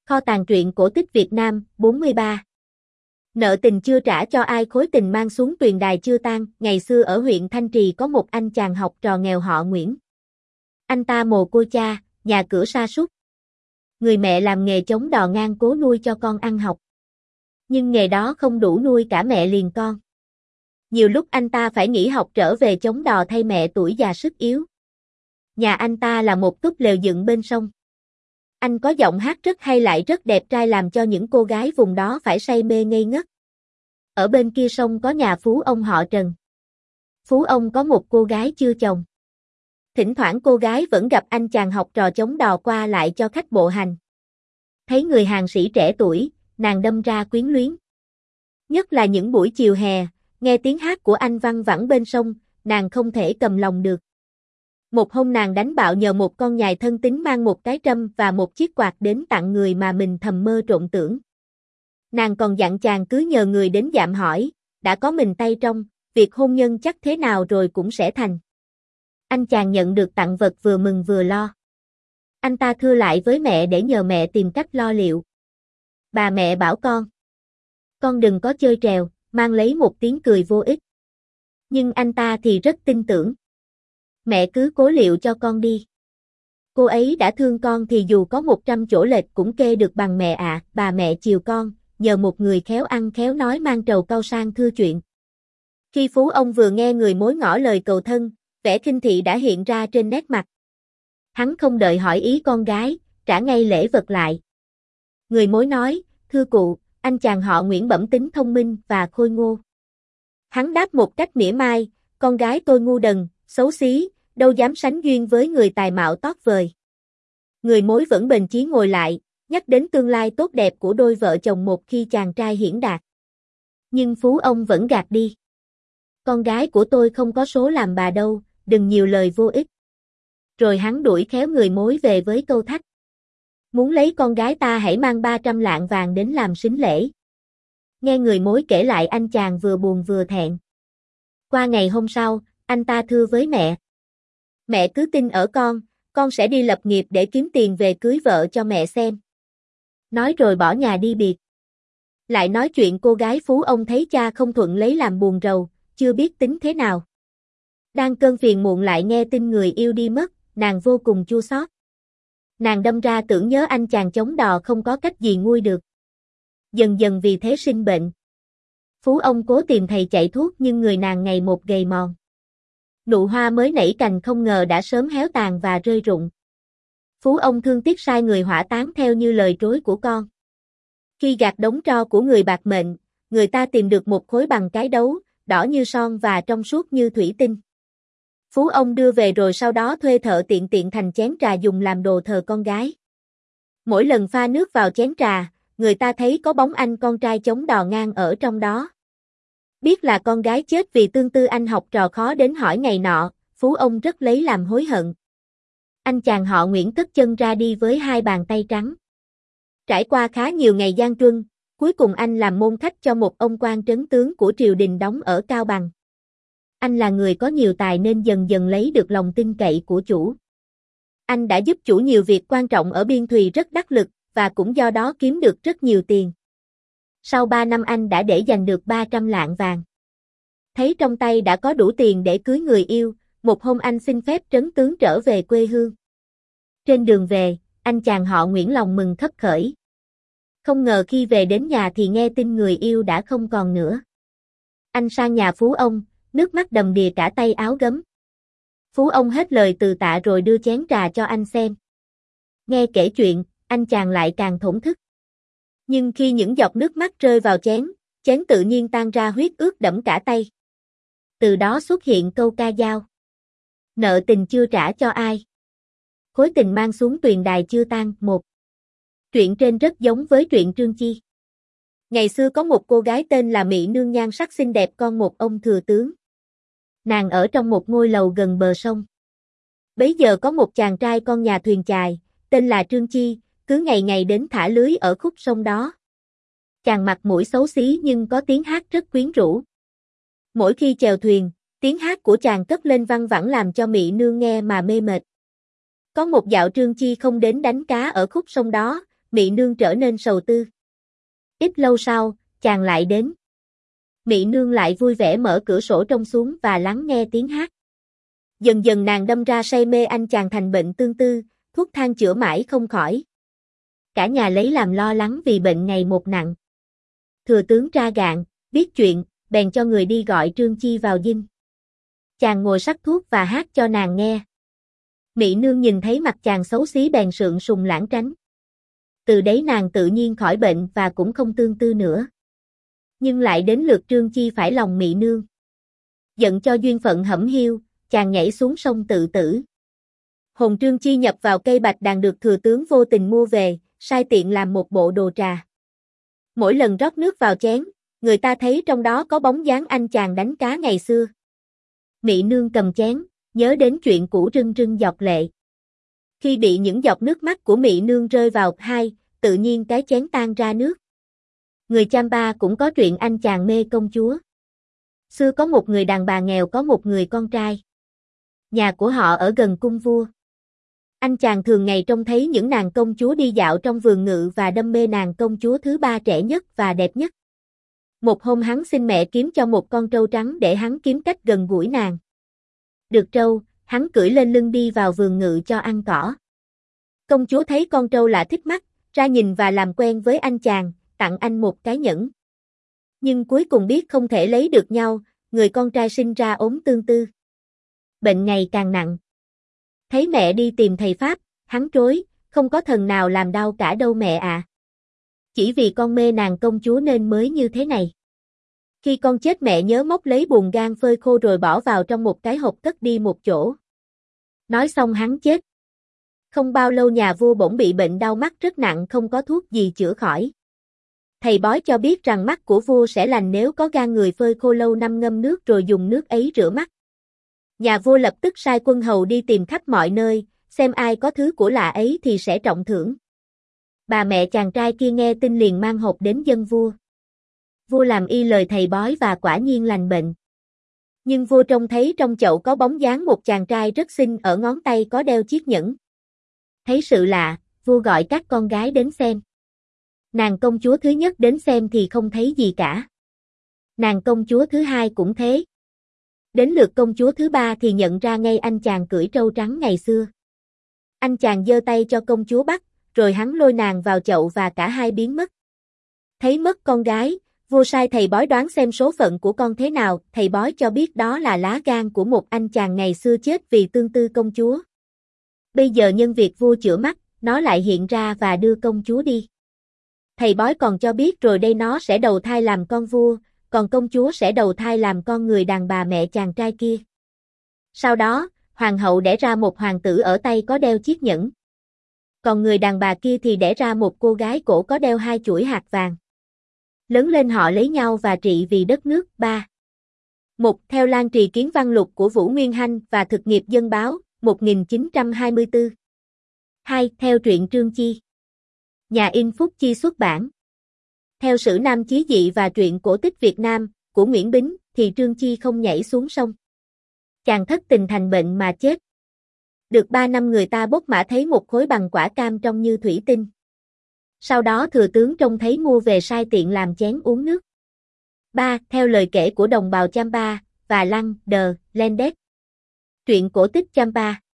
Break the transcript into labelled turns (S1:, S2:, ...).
S1: Kho tàng truyện cổ tích Việt Nam, 43. Nợ tình chưa trả cho ai khối tình mang xuống tuyền đài chưa tan. Ngày xưa ở huyện Thanh Trì có một anh chàng học trò nghèo họ Nguyễn. Anh ta mồ côi cha, nhà cửa sa sút. Người mẹ làm nghề chống đò ngang cố nuôi cho con ăn học. Nhưng nghề đó không đủ nuôi cả mẹ liền con. Nhiều lúc anh ta phải nghỉ học trở về chống đò thay mẹ tuổi già sức yếu. Nhà anh ta là một túp lều dựng bên sông. Anh có giọng hát rất hay lại rất đẹp trai làm cho những cô gái vùng đó phải say mê ngây ngất. Ở bên kia sông có nhà phú ông họ Trần. Phú ông có một cô gái chưa chồng. Thỉnh thoảng cô gái vẫn gặp anh chàng học trò chống đò qua lại cho khách bộ hành. Thấy người hàng sĩ trẻ tuổi, nàng đâm ra quyến luyến. Nhất là những buổi chiều hè, nghe tiếng hát của anh văng vẳng bên sông, nàng không thể cầm lòng được. Một hôm nàng đánh bạo nhờ một con nhài thân tín mang một cái trâm và một chiếc quạt đến tặng người mà mình thầm mơ trộn tưởng. Nàng còn dặn chàng cứ nhờ người đến dạm hỏi, đã có mình tay trong, việc hôn nhân chắc thế nào rồi cũng sẽ thành. Anh chàng nhận được tặng vật vừa mừng vừa lo. Anh ta thưa lại với mẹ để nhờ mẹ tìm cách lo liệu. Bà mẹ bảo con đừng có chơi trèo, mang lấy một tiếng cười vô ích. Nhưng anh ta thì rất tin tưởng. Mẹ cứ cố liệu cho con đi. Cô ấy đã thương con thì dù có 100 chỗ lệch cũng kê được bằng mẹ ạ. Bà mẹ chiều con, nhờ một người khéo ăn khéo nói mang trầu cau sang thưa chuyện. Khi phú ông vừa nghe người mối ngỏ lời cầu thân, vẻ khinh thị đã hiện ra trên nét mặt. Hắn không đợi hỏi ý con gái, trả ngay lễ vật lại. Người mối nói, thưa cụ, anh chàng họ Nguyễn bẩm tính thông minh và khôi ngô. Hắn đáp một cách mỉa mai, con gái tôi ngu đần, xấu xí, đâu dám sánh duyên với người tài mạo tót vời. Người mối vẫn bền chí ngồi lại, nhắc đến tương lai tốt đẹp của đôi vợ chồng một khi chàng trai hiển đạt. Nhưng phú ông vẫn gạt đi. Con gái của tôi không có số làm bà đâu, đừng nhiều lời vô ích. Rồi hắn đuổi khéo người mối về với câu thách. Muốn lấy con gái ta hãy mang 300 lạng vàng đến làm sính lễ. Nghe người mối kể lại anh chàng vừa buồn vừa thẹn. Qua ngày hôm sau, anh ta thưa với mẹ. Mẹ cứ tin ở con sẽ đi lập nghiệp để kiếm tiền về cưới vợ cho mẹ xem. Nói rồi bỏ nhà đi biệt. Lại nói chuyện cô gái phú ông thấy cha không thuận lấy làm buồn rầu, chưa biết tính thế nào. Đang cơn phiền muộn lại nghe tin người yêu đi mất, nàng vô cùng chua xót. Nàng đâm ra tưởng nhớ anh chàng chống đò không có cách gì nguôi được. Dần dần vì thế sinh bệnh. Phú ông cố tìm thầy chạy thuốc nhưng người nàng ngày một gầy mòn. Nụ hoa mới nảy cành không ngờ đã sớm héo tàn và rơi rụng. Phú ông thương tiếc sai người hỏa táng theo như lời trối của con. Khi gạt đống tro của người bạc mệnh, người ta tìm được một khối bằng cái đấu, đỏ như son và trong suốt như thủy tinh. Phú ông đưa về rồi sau đó thuê thợ tiện thành chén trà dùng làm đồ thờ con gái. Mỗi lần pha nước vào chén trà, người ta thấy có bóng anh con trai chống đò ngang ở trong đó. Biết là con gái chết vì tương tư anh học trò khó đến hỏi ngày nọ, phú ông rất lấy làm hối hận. Anh chàng họ Nguyễn cất chân ra đi với hai bàn tay trắng. Trải qua khá nhiều ngày gian truân, cuối cùng anh làm môn khách cho một ông quan trấn tướng của triều đình đóng ở Cao Bằng. Anh là người có nhiều tài nên dần dần lấy được lòng tin cậy của chủ. Anh đã giúp chủ nhiều việc quan trọng ở Biên Thùy rất đắc lực, và cũng do đó kiếm được rất nhiều tiền. Sau 3 năm anh đã để dành được 300 lạng vàng. Thấy trong tay đã có đủ tiền để cưới người yêu, một hôm anh xin phép trấn tướng trở về quê hương. Trên đường về, anh chàng họ Nguyễn lòng mừng khấp khởi. Không ngờ khi về đến nhà thì nghe tin người yêu đã không còn nữa. Anh sang nhà phú ông, nước mắt đầm đìa cả tay áo gấm. Phú ông hết lời từ tạ rồi đưa chén trà cho anh xem. Nghe kể chuyện, anh chàng lại càng thổn thức. Nhưng khi những giọt nước mắt rơi vào chén tự nhiên tan ra huyết ướt đẫm cả tay. Từ đó xuất hiện câu ca dao. Nợ tình chưa trả cho ai. Khối tình mang xuống tuyền đài chưa tan. 1. Truyện trên rất giống với truyện Trương Chi. Ngày xưa có một cô gái tên là Mỹ Nương nhan sắc xinh đẹp con một ông thừa tướng. Nàng ở trong một ngôi lầu gần bờ sông. Bấy giờ có một chàng trai con nhà thuyền chài, tên là Trương Chi, cứ ngày ngày đến thả lưới ở khúc sông đó. Chàng mặt mũi xấu xí nhưng có tiếng hát rất quyến rũ. Mỗi khi chèo thuyền, tiếng hát của chàng cất lên văng vẳng làm cho Mỹ Nương nghe mà mê mệt. Có một dạo Trương Chi không đến đánh cá ở khúc sông đó, Mị nương trở nên sầu tư. Ít lâu sau, chàng lại đến. Mị nương lại vui vẻ mở cửa sổ trông xuống và lắng nghe tiếng hát. Dần dần nàng đâm ra say mê anh chàng thành bệnh tương tư, thuốc thang chữa mãi không khỏi. Cả nhà lấy làm lo lắng vì bệnh ngày một nặng. Thừa tướng Tra Gạn, biết chuyện, bèn cho người đi gọi Trương Chi vào dinh. Chàng ngồi sắc thuốc và hát cho nàng nghe. Mị nương nhìn thấy mặt chàng xấu xí bèn sượng sùng lãng tránh. Từ đấy nàng tự nhiên khỏi bệnh và cũng không tương tư nữa. Nhưng lại đến lượt Trương Chi phải lòng Mị nương. Giận cho duyên phận hẩm hiu, chàng nhảy xuống sông tự tử. Hồn Trương Chi nhập vào cây bạch đàn được thừa tướng vô tình mua về, sai tiện làm một bộ đồ trà. Mỗi lần rót nước vào chén, người ta thấy trong đó có bóng dáng anh chàng đánh cá ngày xưa. Mị nương cầm chén, nhớ đến chuyện cũ rưng rưng giọt lệ. Khi bị những giọt nước mắt của Mị nương rơi vào hai, tự nhiên cái chén tan ra nước. Người Champa cũng có chuyện anh chàng mê công chúa. Xưa có một người đàn bà nghèo có một người con trai. Nhà của họ ở gần cung vua. Anh chàng thường ngày trông thấy những nàng công chúa đi dạo trong vườn ngự và đâm mê nàng công chúa thứ ba trẻ nhất và đẹp nhất. Một hôm hắn xin mẹ kiếm cho một con trâu trắng để hắn kiếm cách gần gũi nàng. Được trâu, hắn cưỡi lên lưng đi vào vườn ngự cho ăn cỏ. Công chúa thấy con trâu lạ thích mắt, ra nhìn và làm quen với anh chàng, tặng anh một cái nhẫn. Nhưng cuối cùng biết không thể lấy được nhau, người con trai sinh ra ốm tương tư. Bệnh ngày càng nặng. Thấy mẹ đi tìm thầy Pháp, hắn trối, không có thần nào làm đau cả đâu mẹ ạ. Chỉ vì con mê nàng công chúa nên mới như thế này. Khi con chết mẹ nhớ móc lấy bùn gan phơi khô rồi bỏ vào trong một cái hộp cất đi một chỗ. Nói xong hắn chết. Không bao lâu nhà vua bỗng bị bệnh đau mắt rất nặng không có thuốc gì chữa khỏi. Thầy bói cho biết rằng mắt của vua sẽ lành nếu có gan người phơi khô lâu năm ngâm nước rồi dùng nước ấy rửa mắt. Nhà vua lập tức sai quân hầu đi tìm khắp mọi nơi, xem ai có thứ của lạ ấy thì sẽ trọng thưởng. Bà mẹ chàng trai kia nghe tin liền mang hộp đến dâng vua. Vua làm y lời thầy bói và quả nhiên lành bệnh. Nhưng vua trông thấy trong chậu có bóng dáng một chàng trai rất xinh ở ngón tay có đeo chiếc nhẫn. Thấy sự lạ, vua gọi các con gái đến xem. Nàng công chúa thứ nhất đến xem thì không thấy gì cả. Nàng công chúa thứ hai cũng thế. Đến lượt công chúa thứ ba thì nhận ra ngay anh chàng cưỡi trâu trắng ngày xưa. Anh chàng giơ tay cho công chúa bắt, rồi hắn lôi nàng vào chậu và cả hai biến mất. Thấy mất con gái, vua sai thầy bói đoán xem số phận của con thế nào, thầy bói cho biết đó là lá gan của một anh chàng ngày xưa chết vì tương tư công chúa. Bây giờ nhân việc vua chữa mắt, nó lại hiện ra và đưa công chúa đi. Thầy bói còn cho biết rồi đây nó sẽ đầu thai làm con vua, còn công chúa sẽ đầu thai làm con người đàn bà mẹ chàng trai kia. Sau đó, hoàng hậu đẻ ra một hoàng tử ở tay có đeo chiếc nhẫn. Còn người đàn bà kia thì đẻ ra một cô gái cổ có đeo 2 chuỗi hạt vàng. Lớn lên họ lấy nhau và trị vì đất nước. 3. 1. Theo Lan Trì Kiến Văn Lục của Vũ Nguyên Hanh và Thực nghiệp Dân báo, 1924. 2. Theo truyện Trương Chi. Nhà in Phúc Chi xuất bản. Theo Sử Nam Chí Dị và truyện cổ tích Việt Nam, của Nguyễn Bính, thì Trương Chi không nhảy xuống sông. Chàng thất tình thành bệnh mà chết. Được 3 năm người ta bốc mã thấy một khối bằng quả cam trông như thủy tinh. Sau đó thừa tướng trông thấy mua về sai tiện làm chén uống nước. 3. Theo lời kể của đồng bào Champa và Lăng Đờ Lendet. Truyện cổ tích Champa.